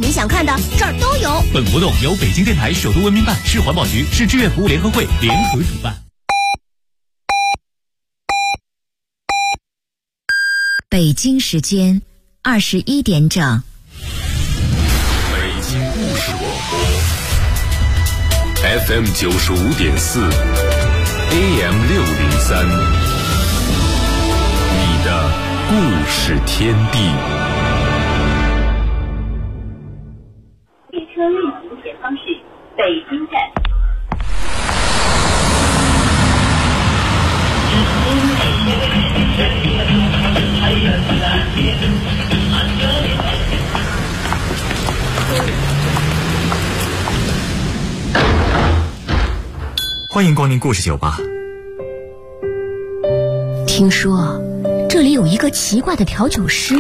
你想看的这儿都有。 本活动由北京电台首都文明办、市环保局、市志愿服务联合会联合主办。 北京时间21点整。 北京故事广播 FM 95.4 AM 603，你的故事天地。 列车运行前方是北京站。 欢迎光临故事酒吧。 听说这里有一个奇怪的调酒师，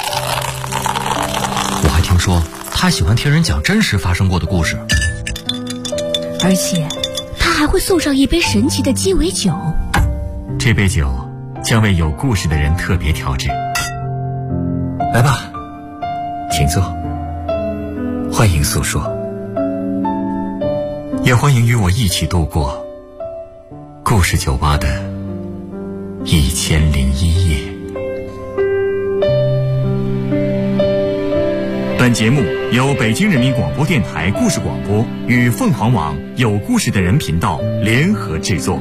我还听说他喜欢听人讲真实发生过的故事， 而且他还会送上一杯神奇的鸡尾酒。 这杯酒将为有故事的人特别调制。来吧，请坐，欢迎诉说，也欢迎与我一起度过故事酒吧的1001夜。本节目由北京人民广播电台故事广播与凤凰网有故事的人频道联合制作。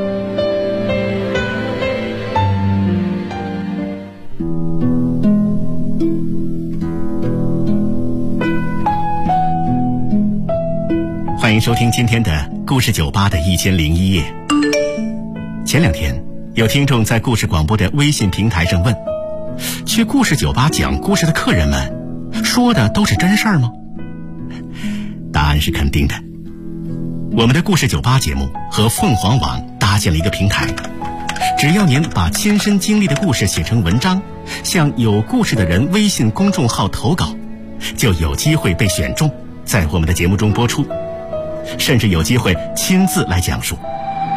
欢迎收听今天的故事酒吧的1001夜。前2天有听众在故事广播的微信平台上问，去故事酒吧讲故事的客人们说的都是真事儿吗？答案是肯定的。我们的故事酒吧节目和凤凰网搭建了一个平台，只要您把亲身经历的故事写成文章，向有故事的人微信公众号投稿，就有机会被选中，在我们的节目中播出，甚至有机会亲自来讲述。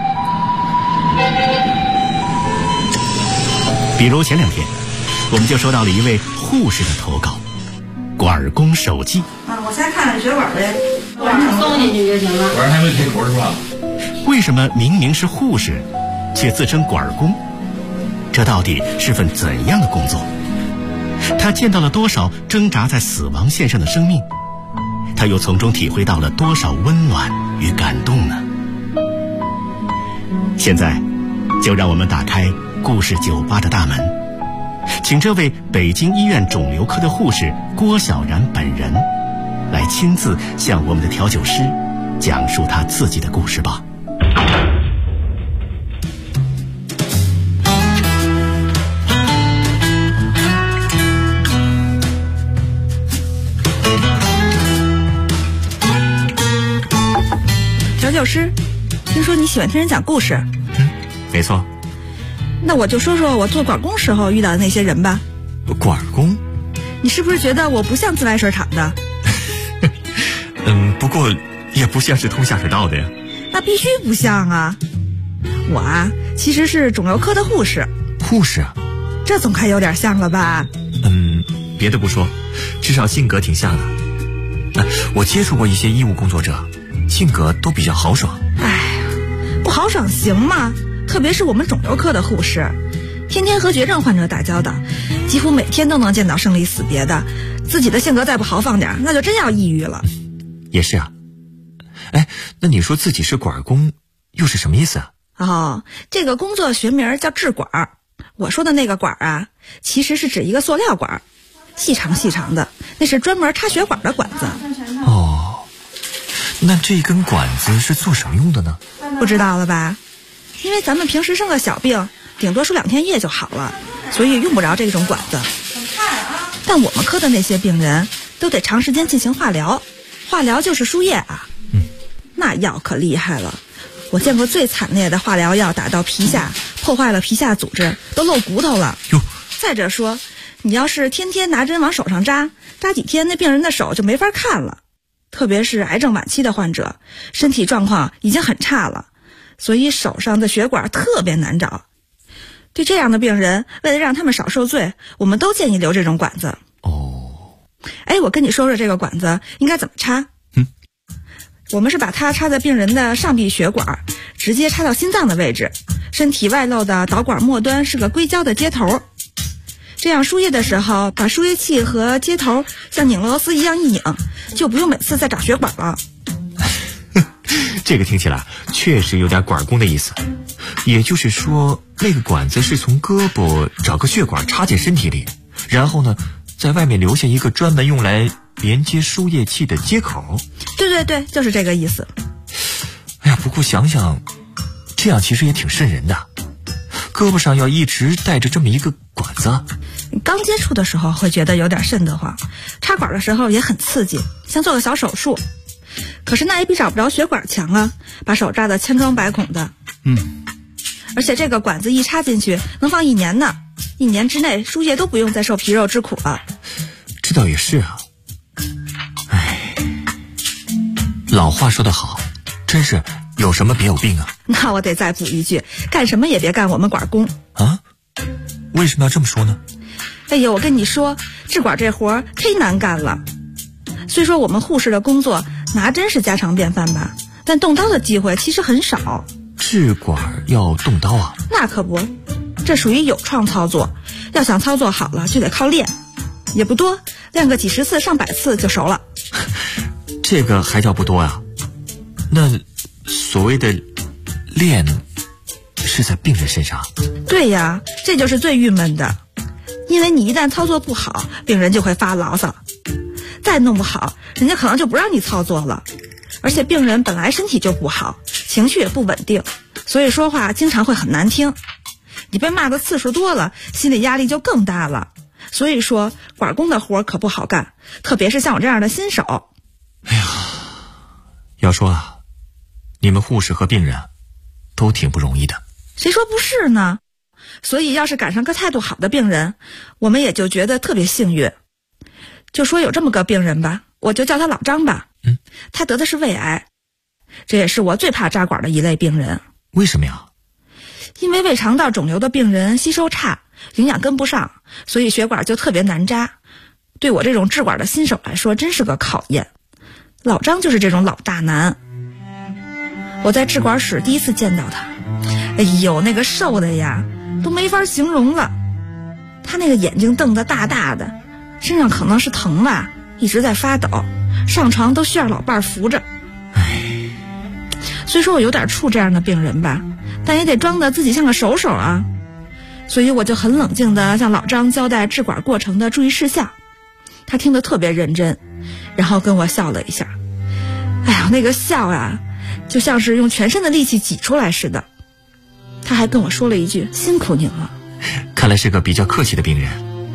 比如前2天我们就收到了一位护士的投稿，管工手记。 我才看了血管的，送进去就行了。 管还没开口是吧？ 为什么明明是护士，却自称管工？这到底是份怎样的工作？他见到了多少挣扎在死亡线上的生命？他又从中体会到了多少温暖与感动呢？现在就让我们打开故事酒吧的大门，请这位北京医院肿瘤科的护士郭小然本人来亲自向我们的调酒师讲述他自己的故事吧。 调酒师，听说你喜欢听人讲故事。 没错。 那我就说说我做管工时候遇到的那些人吧。 管工？ 你是不是觉得我不像自来水厂的？ 不过也不像是通下水道的呀。 那必须不像啊。我啊，其实是肿瘤科的护士。 护士啊？ 这总该有点像了吧？ 别的不说，至少性格挺像的。我接触过一些医务工作者，性格都比较豪爽。 不豪爽行吗？特别是我们肿瘤科的护士，天天和绝症患者打交道，几乎每天都能见到生离死别的，自己的性格再不豪放点，那就真要抑郁了。 也是啊。那你说自己是管工又是什么意思啊？ 这个工作学名叫制管。我说的那个管啊，其实是指一个塑料管，细长细长的，那是专门插血管的管子。 那这根管子是做什么用的呢？ 不知道了吧？因为咱们平时生个小病，顶多输2天液就好了，所以用不着这种管子。但我们科的那些病人都得长时间进行化疗，化疗就是输液啊。那药可厉害了，我见过最惨烈的化疗药打到皮下，破坏了皮下组织，都露骨头了。再者说，你要是天天拿针往手上扎几天，那病人的手就没法看了。特别是癌症晚期的患者，身体状况已经很差了，所以手上的血管特别难找。对这样的病人，为了让他们少受罪，我们都建议留这种管子。 哎，我跟你说说这个管子应该怎么插。我们是把它插在病人的上臂血管，直接插到心脏的位置，身体外露的导管末端是个硅胶的接头，这样输液的时候，把输液器和接头像拧螺丝一样一拧，就不用每次再找血管了。 这个听起来确实有点管工的意思，也就是说那个管子是从胳膊找个血管插进身体里，然后呢在外面留下一个专门用来连接输液器的接口。 对，就是这个意思。 哎呀，不过想想这样其实也挺瘆人的，胳膊上要一直带着这么一个管子。 刚接触的时候会觉得有点瘆得慌，插管的时候也很刺激，像做个小手术。可是那也比找不着血管强啊，把手扎得千疮百孔的。而且这个管子一插进去能放1年呢，1年之内输液都不用再受皮肉之苦了。 这倒也是啊。哎，老话说得好，真是有什么别有病啊。 那我得再补一句，干什么也别干我们管工啊。为什么要这么说呢？ 哎呦，我跟你说，治管这活忒难干了。虽说我们护士的工作拿真是家常便饭吧，但动刀的机会其实很少。 治管要动刀啊？ 那可不，这属于有创操作，要想操作好了就得靠练，也不多，练个几十次上百次就熟了。 这个还叫不多啊？那所谓的练是在病人身上？ 对呀，这就是最郁闷的，因为你一旦操作不好，病人就会发牢骚，再弄不好人家可能就不让你操作了。而且病人本来身体就不好，情绪也不稳定，所以说话经常会很难听，你被骂的次数多了，心理压力就更大了。所以说管工的活可不好干，特别是像我这样的新手。 哎呀，要说啊，你们护士和病人都挺不容易的。 谁说不是呢？所以要是赶上个态度好的病人，我们也就觉得特别幸运。就说有这么个病人吧，我就叫他老张吧。他得的是胃癌，这也是我最怕扎管的一类病人。 为什么呀？ 因为胃肠道肿瘤的病人吸收差，营养跟不上，所以血管就特别难扎。对我这种治管的新手来说，真是个考验。老张就是这种老大难。我在治管室第一次见到他，哎呦，那个瘦的呀，都没法形容了。他那个眼睛瞪得大大的，身上可能是疼吧，一直在发抖，上床都需要老伴扶着。虽说我有点怵这样的病人吧，但也得装得自己像个手手啊。所以我就很冷静地向老张交代治管过程的注意事项，他听得特别认真，然后跟我笑了一下。哎呀，那个笑啊，就像是用全身的力气挤出来似的。他还跟我说了一句：“辛苦您了。” 看来是个比较客气的病人。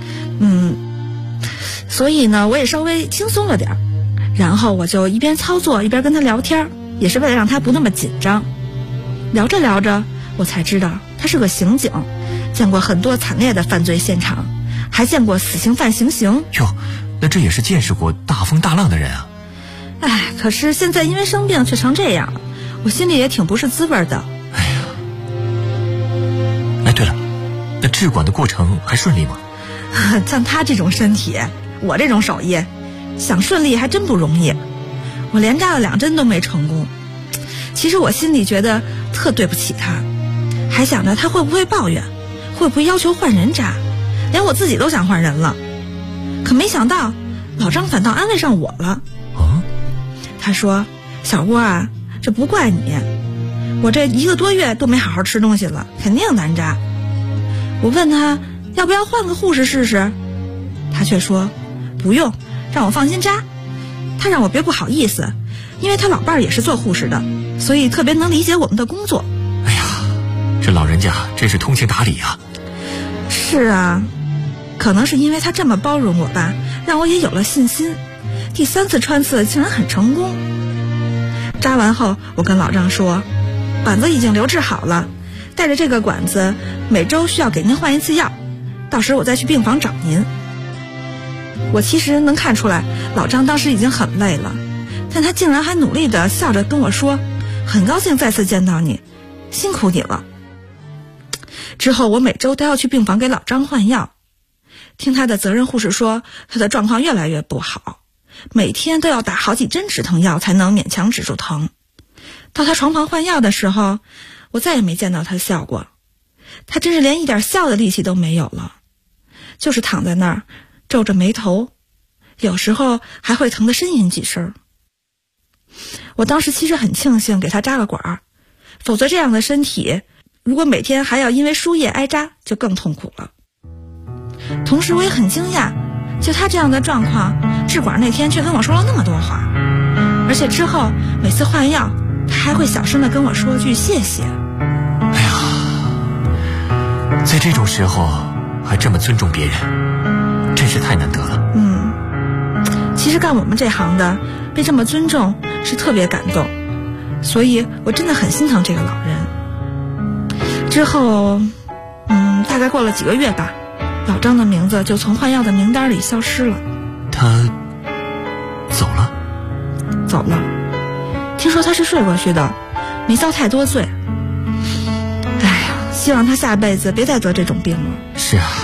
所以呢，我也稍微轻松了点，然后我就一边操作一边跟他聊天，也是为了让他不那么紧张。聊着聊着，我才知道他是个刑警，见过很多惨烈的犯罪现场，还见过死刑犯行刑。 哟，那这也是见识过大风大浪的人啊。 哎，可是现在因为生病却成这样，我心里也挺不是滋味的。 哎，对了，那治管的过程还顺利吗？ 像他这种身体，我这种手艺，想顺利还真不容易。我连扎了2针都没成功。其实我心里觉得特对不起他，还想着他会不会抱怨，会不会要求换人扎，连我自己都想换人了。可没想到老张反倒安慰上我了。他说：“小郭啊，这不怪你，我这1个多月都没好好吃东西了，肯定难扎。”我问他要不要换个护士试试，他却说不用，让我放心扎。他让我别不好意思，因为他老伴儿也是做护士的，所以特别能理解我们的工作。 哎呀，这老人家真是通情达理啊。 是啊，可能是因为他这么包容我吧，让我也有了信心。第3次穿刺竟然很成功。扎完后，我跟老张说，管子已经留置好了，带着这个管子每周需要给您换1次药，到时我再去病房找您。我其实能看出来老张当时已经很累了，但他竟然还努力地笑着跟我说，很高兴再次见到你，辛苦你了。之后我每周都要去病房给老张换药， 听他的责任护士说，他的状况越来越不好，每天都要打好几针止疼药才能勉强止住疼。到他床旁换药的时候，我再也没见到他笑过，他真是连一点笑的力气都没有了，就是躺在那儿皱着眉头，有时候还会疼得呻吟几声。我当时其实很庆幸给他扎了管，否则这样的身体如果每天还要因为输液挨扎，就更痛苦了。同时我也很惊讶，就他这样的状况，治管那天却跟我说了那么多话，而且之后每次换药他还会小声地跟我说句谢谢。 哎呀，在这种时候还这么尊重别人，真是太难得了。 其实干我们这行的被这么尊重是特别感动，所以我真的很心疼这个老人。之后大概过了几个月吧，老张的名字就从换药的名单里消失了。 他走了？ 走了，听说他是睡过去的，没遭太多罪。哎呀，希望他下辈子别再得这种病了。 是啊。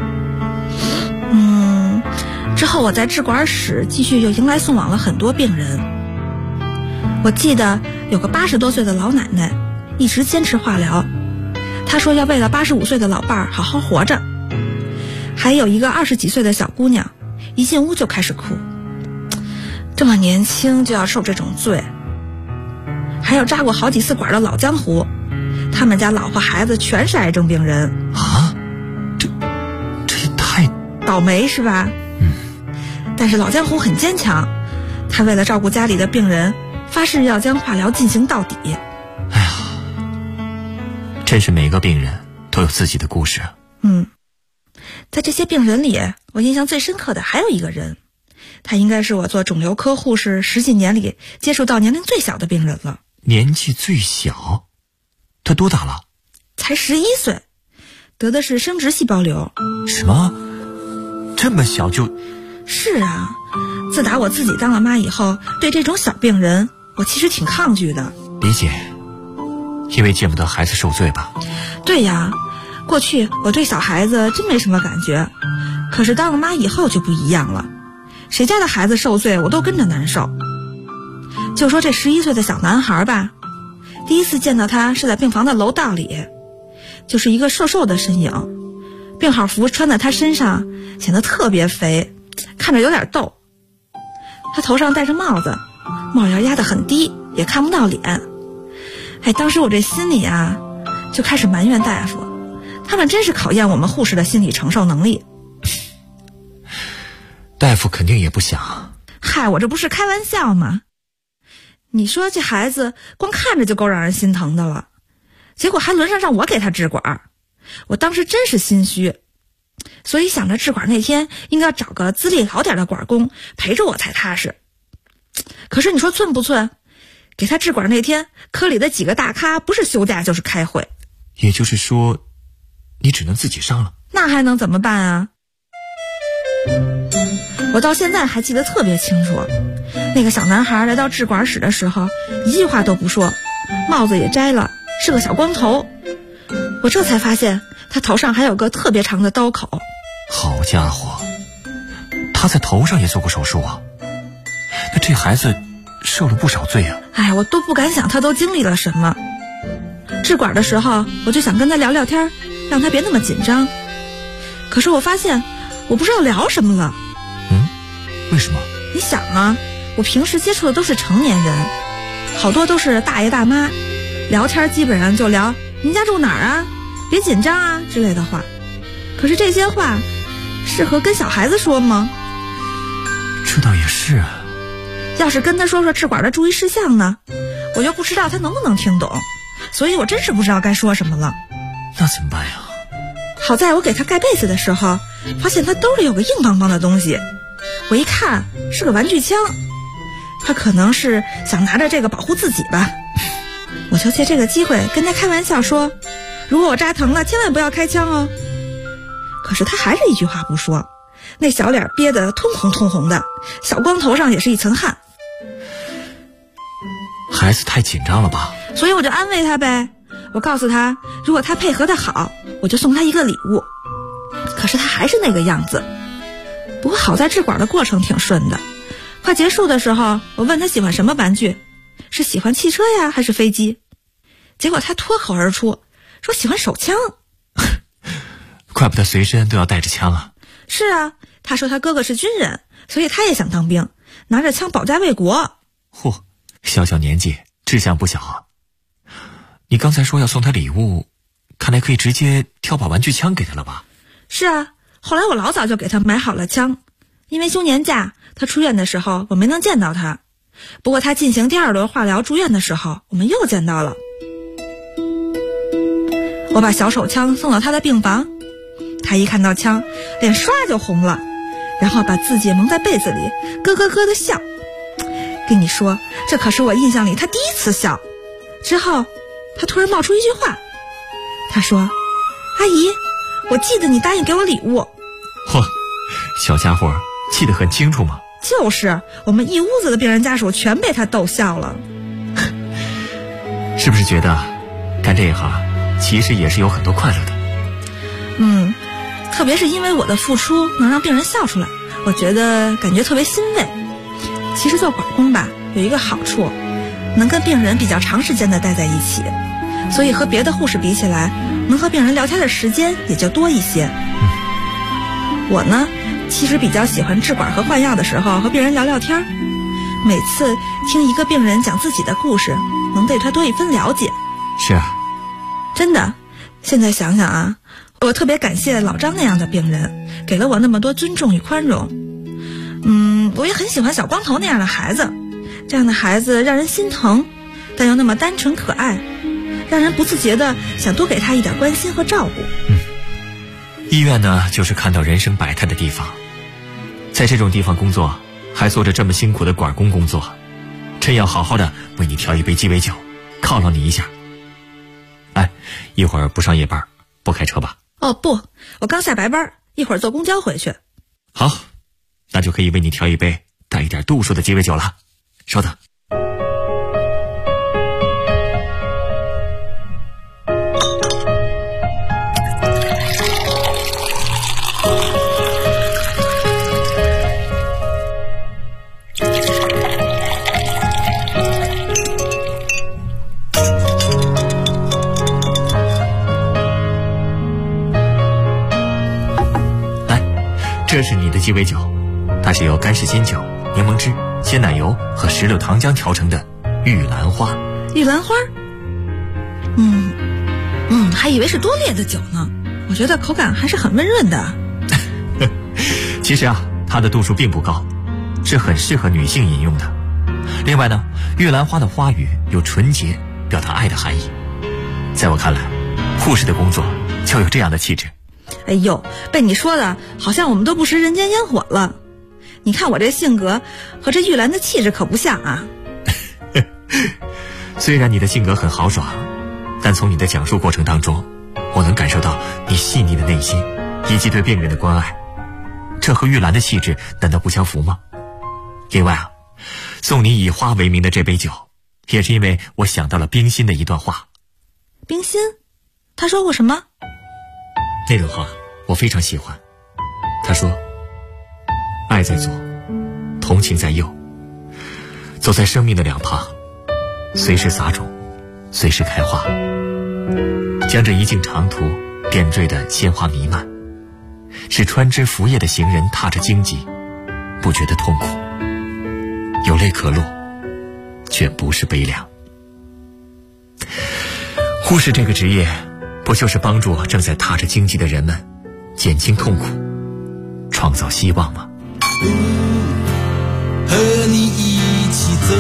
之后我在治管室继续又迎来送往了很多病人。我记得有个80多岁的老奶奶一直坚持化疗，她说要为了85岁的老伴儿好好活着。还有一个20几岁的小姑娘一进屋就开始哭，这么年轻就要受这种罪。还有扎过好几次管的老江湖，他们家老婆孩子全是癌症病人啊，这也太倒霉是吧？但是老江湖很坚强，他为了照顾家里的病人，发誓要将化疗进行到底。 哎呀，真是每个病人都有自己的故事。 在这些病人里，我印象最深刻的还有一个人，他应该是我做肿瘤科护士10几年里接触到年龄最小的病人了。 年纪最小？他多大了？ 才11岁，得的是生殖细胞瘤。 什么？这么小就？ 是啊，自打我自己当了妈以后，对这种小病人我其实挺抗拒的。 理解，因为见不得孩子受罪吧？ 对呀，过去我对小孩子真没什么感觉，可是当了妈以后就不一样了，谁家的孩子受罪我都跟着难受。就说这11岁的小男孩吧，第一次见到他是在病房的楼道里，就是一个瘦瘦的身影，病号服穿在他身上显得特别肥，看着有点逗。他头上戴着帽子，帽檐压得很低，也看不到脸。当时我这心里啊就开始埋怨大夫，他们真是考验我们护士的心理承受能力。 大夫肯定也不想。 嗨，我这不是开玩笑吗？你说这孩子光看着就够让人心疼的了，结果还轮上让我给他治管，我当时真是心虚，所以想着治管那天应该找个资历老点的管工陪着我才踏实。可是你说寸不寸，给他治管那天科里的几个大咖不是休假就是开会。 也就是说你只能自己上了？ 那还能怎么办啊？我到现在还记得特别清楚，那个小男孩来到治管室的时候一句话都不说，帽子也摘了，是个小光头。我这才发现他头上还有个特别长的刀口。 好家伙，他在头上也做过手术啊，那这孩子受了不少罪啊。 我都不敢想他都经历了什么。治管的时候我就想跟他聊聊天，让他别那么紧张，可是我发现我不知道聊什么了。 为什么？ 你想啊，我平时接触的都是成年人，好多都是大爷大妈，聊天基本上就聊您家住哪儿啊，别紧张啊之类的话。可是这些话适合跟小孩子说吗？ 这倒也是啊。 要是跟他说说治管的注意事项呢，我又不知道他能不能听懂，所以我真是不知道该说什么了。 那怎么办呀？ 好在我给他盖被子的时候，发现他兜里有个硬邦邦的东西，我一看是个玩具枪，他可能是想拿着这个保护自己吧。我就借这个机会跟他开玩笑说，如果我扎疼了千万不要开枪哦。可是他还是一句话不说，那小脸憋得通红通红的，小光头上也是一层汗。 孩子太紧张了吧？ 所以我就安慰他呗，我告诉他如果他配合的好，我就送他一个礼物。可可是他还是那个样子。不过好在治管的过程挺顺的，快结束的时候，我问他喜欢什么玩具，是喜欢汽车呀还是飞机？结果他脱口而出说喜欢手枪。 怪不得随身都要带着枪啊。 是啊，他说他哥哥是军人，所以他也想当兵，拿着枪保家卫国。 嚯，小小年纪志向不小啊。你刚才说要送他礼物，看来可以直接挑把玩具枪给他了吧？ 是啊，后来我老早就给他买好了枪，因为休年假他出院的时候我没能见到他，不过他进行第2轮化疗住院的时候我们又见到了。我把小手枪送到他的病房，他一看到枪脸刷就红了，然后把自己蒙在被子里咯咯咯的笑。跟你说，这可是我印象里他第一次笑。之后他突然冒出一句话，他说：阿姨，我记得你答应给我礼物。 嚯，小家伙记得很清楚吗？ 就是我们一屋子的病人家属全被他逗笑了。 是不是觉得干这一行其实也是有很多快乐的？ 特别是因为我的付出能让病人笑出来，我觉得感觉特别欣慰。其实做管工吧，有一个好处，能跟病人比较长时间的待在一起，所以和别的护士比起来，能和病人聊天的时间也就多一些。我呢，其实比较喜欢治管和换药的时候和病人聊聊天，每次听一个病人讲自己的故事，能对他多一分了解。 是啊， 真的，现在想想啊，我特别感谢老张那样的病人，给了我那么多尊重与宽容。我也很喜欢小光头那样的孩子，这样的孩子让人心疼，但又那么单纯可爱，让人不自觉的想多给他一点关心和照顾。 医院呢，就是看到人生百态的地方，在这种地方工作，还做着这么辛苦的管工工作，真要好好的为你调一杯鸡尾酒，犒劳你一下。哎，一会儿不上夜班，不开车吧？ 哦不，我刚下白班，一会儿坐公交回去。 好，那就可以为你调一杯带一点度数的鸡尾酒了。稍等。这是你的鸡尾酒，它是由干式鲜酒、柠檬汁、鲜奶油和石榴糖浆调成的玉兰花。 玉兰花？还以为是多烈的酒呢，我觉得口感还是很温润的。 其实啊，它的度数并不高，是很适合女性饮用的。另外呢，玉兰花的花语有纯洁、表达爱的含义。在我看来，护士的工作就有这样的气质。 哎呦，被你说的好像我们都不食人间烟火了。你看我这性格和这玉兰的气质可不像啊。 虽然你的性格很豪爽，但从你的讲述过程当中，我能感受到你细腻的内心以及对病人的关爱，这和玉兰的气质难道不相符吗？另外啊，送你以花为名的这杯酒，也是因为我想到了冰心的一段话。 冰心？他说过什么？ 那段话我非常喜欢。他说，爱在左，同情在右，走在生命的两旁，随时撒种，随时开花，将这一径长途点缀的鲜花弥漫，使穿枝拂叶的行人踏着荆棘不觉得痛苦，有泪可落，却不是悲凉。护士这个职业，不就是帮助正在踏着荆棘的人们减轻痛苦，创造希望吗？ 和你一起走，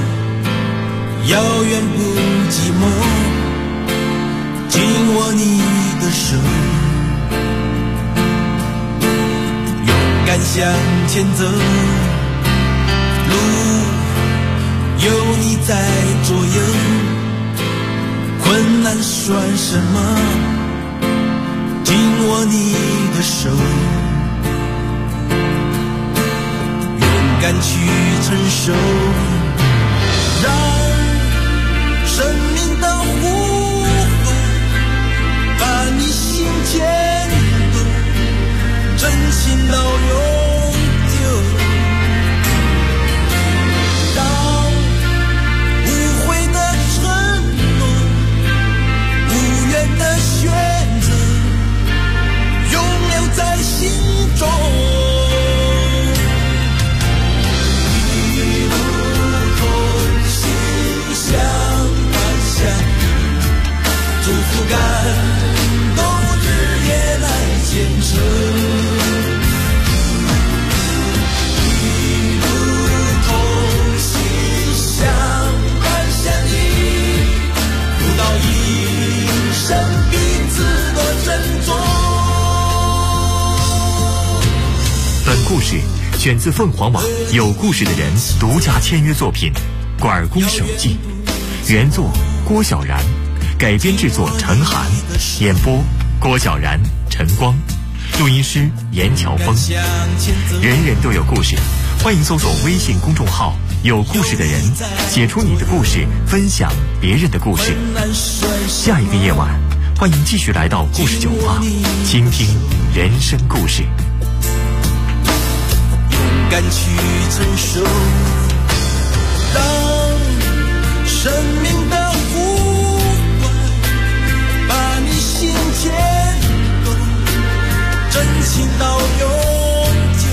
遥远不寂寞，紧握你的手，勇敢向前走，路有你在左右，困难算什么？紧握你的手，勇敢去承受，让生命的呼唤把你心牵动， 真情到永久。让无悔的承诺，无缘的选择，永留在心中。一路同行，相伴相依，祝福感动日夜来见证。一路同行，相伴相依，不到一生彼此多珍重。 本故事选自凤凰网有故事的人独家签约作品《管工手记》，原作郭晓然，改编制作陈寒，演播郭晓然、陈光，录音师严乔峰。人人都有故事，欢迎搜索微信公众号有故事的人，写出你的故事，分享别人的故事。下一个夜晚，欢迎继续来到故事酒吧，倾听人生故事。 勇敢去承受，当生命的呼唤把你心牵动，真情到永久。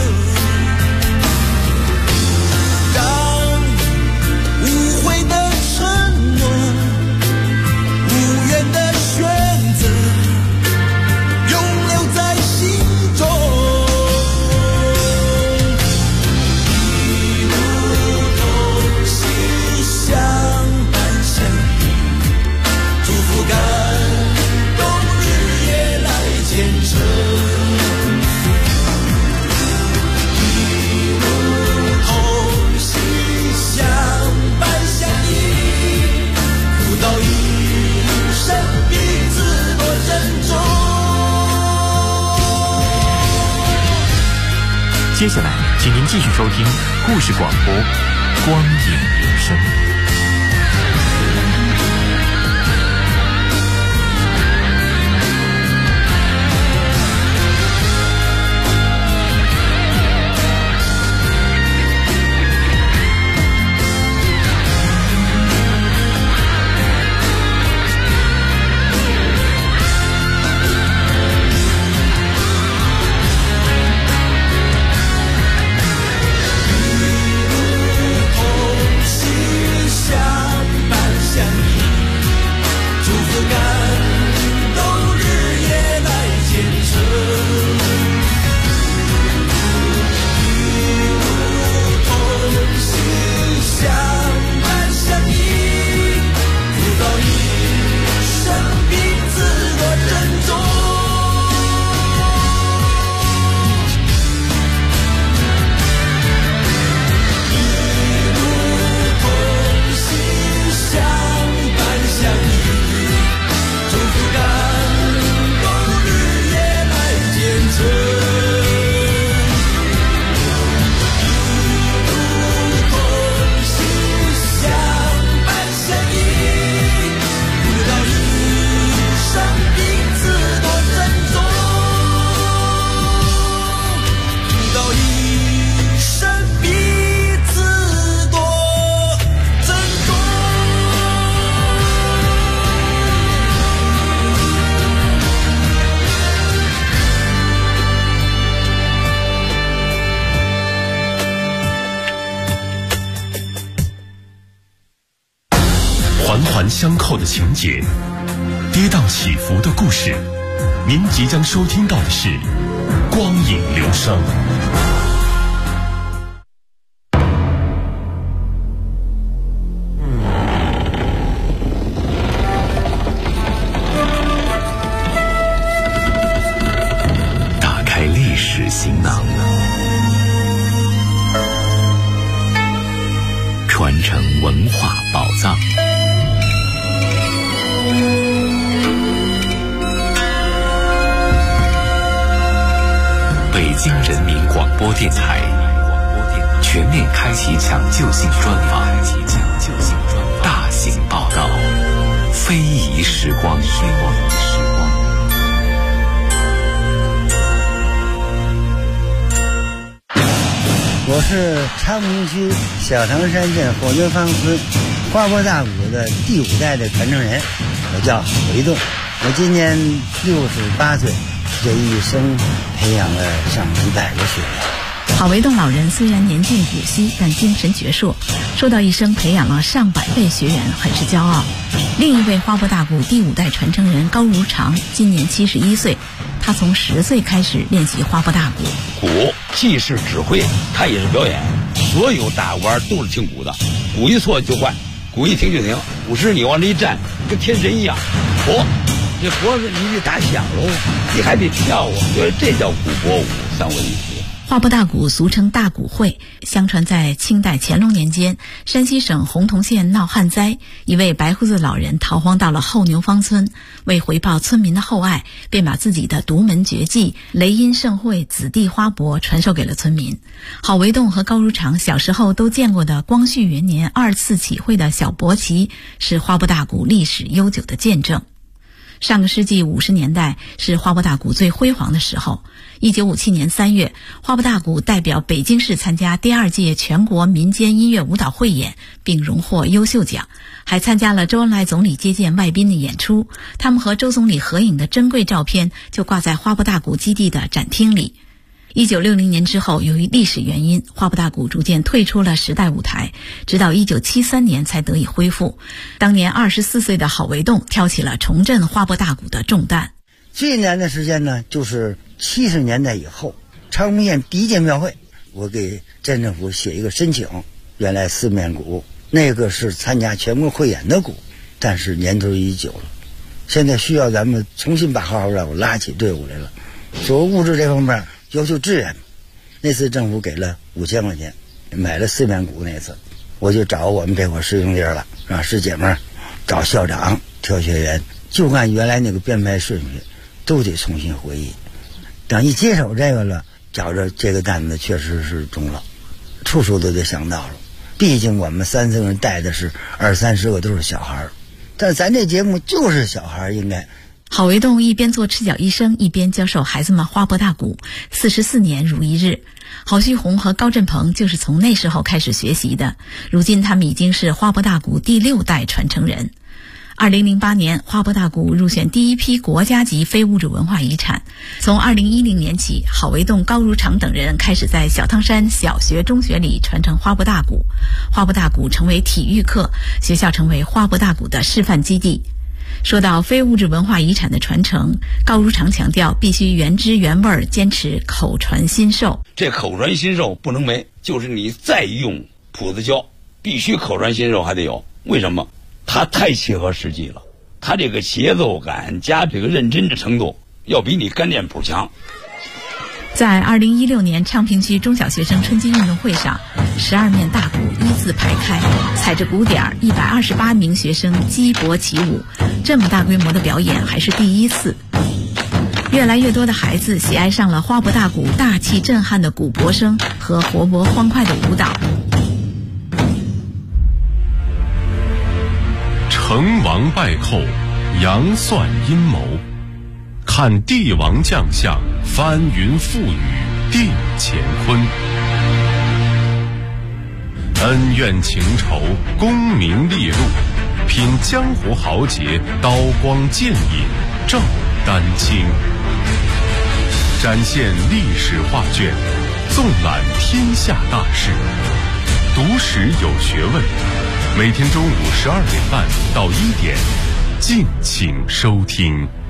让无悔的承诺，无缘的选择，永留在心中。 接下来，请您继续收听故事广播《光影人生》。 环环相扣的情节，跌宕起伏的故事。您即将收听到的是《光影流声》。 打开历史行囊，传承文化宝藏。北京人民广播电台全面开启抢救性专访，大型报道，非遗时光。 我是昌平区小唐山镇火牛坊村花波大鼓的第5代的传承人，我叫韦栋。我今年68岁，这一生培养了上100个学员。 郝维栋老人虽然年近古稀，但精神矍铄，说到一生培养了上百位学员，很是骄傲。另一位花波大鼓第5代传承人高如常，今年71岁，他从10岁开始练习花波大鼓。 鼓既是指挥，它也是表演。所有大鼓都是听鼓的，鼓一错就换，鼓一停就停。鼓师你往这一站，跟天神一样，活。这活是你得打响喽，你还得跳啊，所以这叫鼓搏舞，3位一体。 花波大鼓俗称大鼓会，相传在清代乾隆年间，山西省洪洞县闹旱灾，一位白胡子老人逃荒到了后牛坊村，为回报村民的厚爱，便把自己的独门绝技雷音盛会子弟花搏传授给了村民。郝维栋和高如常小时候都见过的光绪元年2次起会的小搏旗，是花波大鼓历史悠久的见证。上个世纪50年代是花波大鼓最辉煌的时候。1957年3月，花波大鼓代表北京市参加第2届全国民间音乐舞蹈汇演，并荣获优秀奖，还参加了周恩来总理接见外宾的演出。他们和周总理合影的珍贵照片就挂在花波大鼓基地的展厅里。1960年之后，由于历史原因，花波大鼓逐渐退出了时代舞台，直到1973年才得以恢复。当年24岁的郝维栋挑起了重振花波大鼓的重担。 最难的时间呢，就是70年代以后，昌平县第1届庙会，我给镇政府写一个申请，原来4面鼓，那个是参加全国汇演的鼓，但是年头已久了，现在需要咱们重新把花波大鼓拉起队伍来了。所谓物质这方面要求支援，那次政府给了5000块钱，买了4面鼓。那次我就找我们这块师兄弟了，让师姐们找校长挑学员，就按原来那个编排顺序都得重新回忆。等一接手这个了，觉着这个担子确实是重了，处处都得想到了。毕竟我们3个人带的是20-30个都是小孩，但是咱这节目就是小孩应该。 郝维栋一边做赤脚医生，一边教授孩子们花波大鼓，44年如一日。郝旭红和高振鹏就是从那时候开始学习的，如今他们已经是花波大鼓第6代传承人。2008年，花波大鼓入选第1批国家级非物质文化遗产。从2010年起，郝维栋、高如常等人开始在小汤山小学、中学里传承花波大鼓。花波大鼓成为体育课，学校成为花波大鼓的示范基地。说到非物质文化遗产的传承，高如常强调必须原汁原味，坚持口传心授。 这口传心授不能没，就是你再用谱子教，必须口传心授还得有。为什么？它太切合实际了，它这个节奏感加这个认真的程度，要比你干练谱强。 在2016年昌平区中小学生春季运动会上，12面大鼓依次排开，踩着鼓点，128名学生击搏起舞。这么大规模的表演还是第1次。越来越多的孩子喜爱上了花波大鼓大气震撼的鼓搏声和活泼欢快的舞蹈。 成王败寇，杨算阴谋，看帝王将相，翻云覆雨定乾坤。恩怨情仇，功名利禄，品江湖豪杰，刀光剑影照丹青。展现历史画卷，纵览天下大事，读史有学问。每天中午12点半到1点，敬请收听。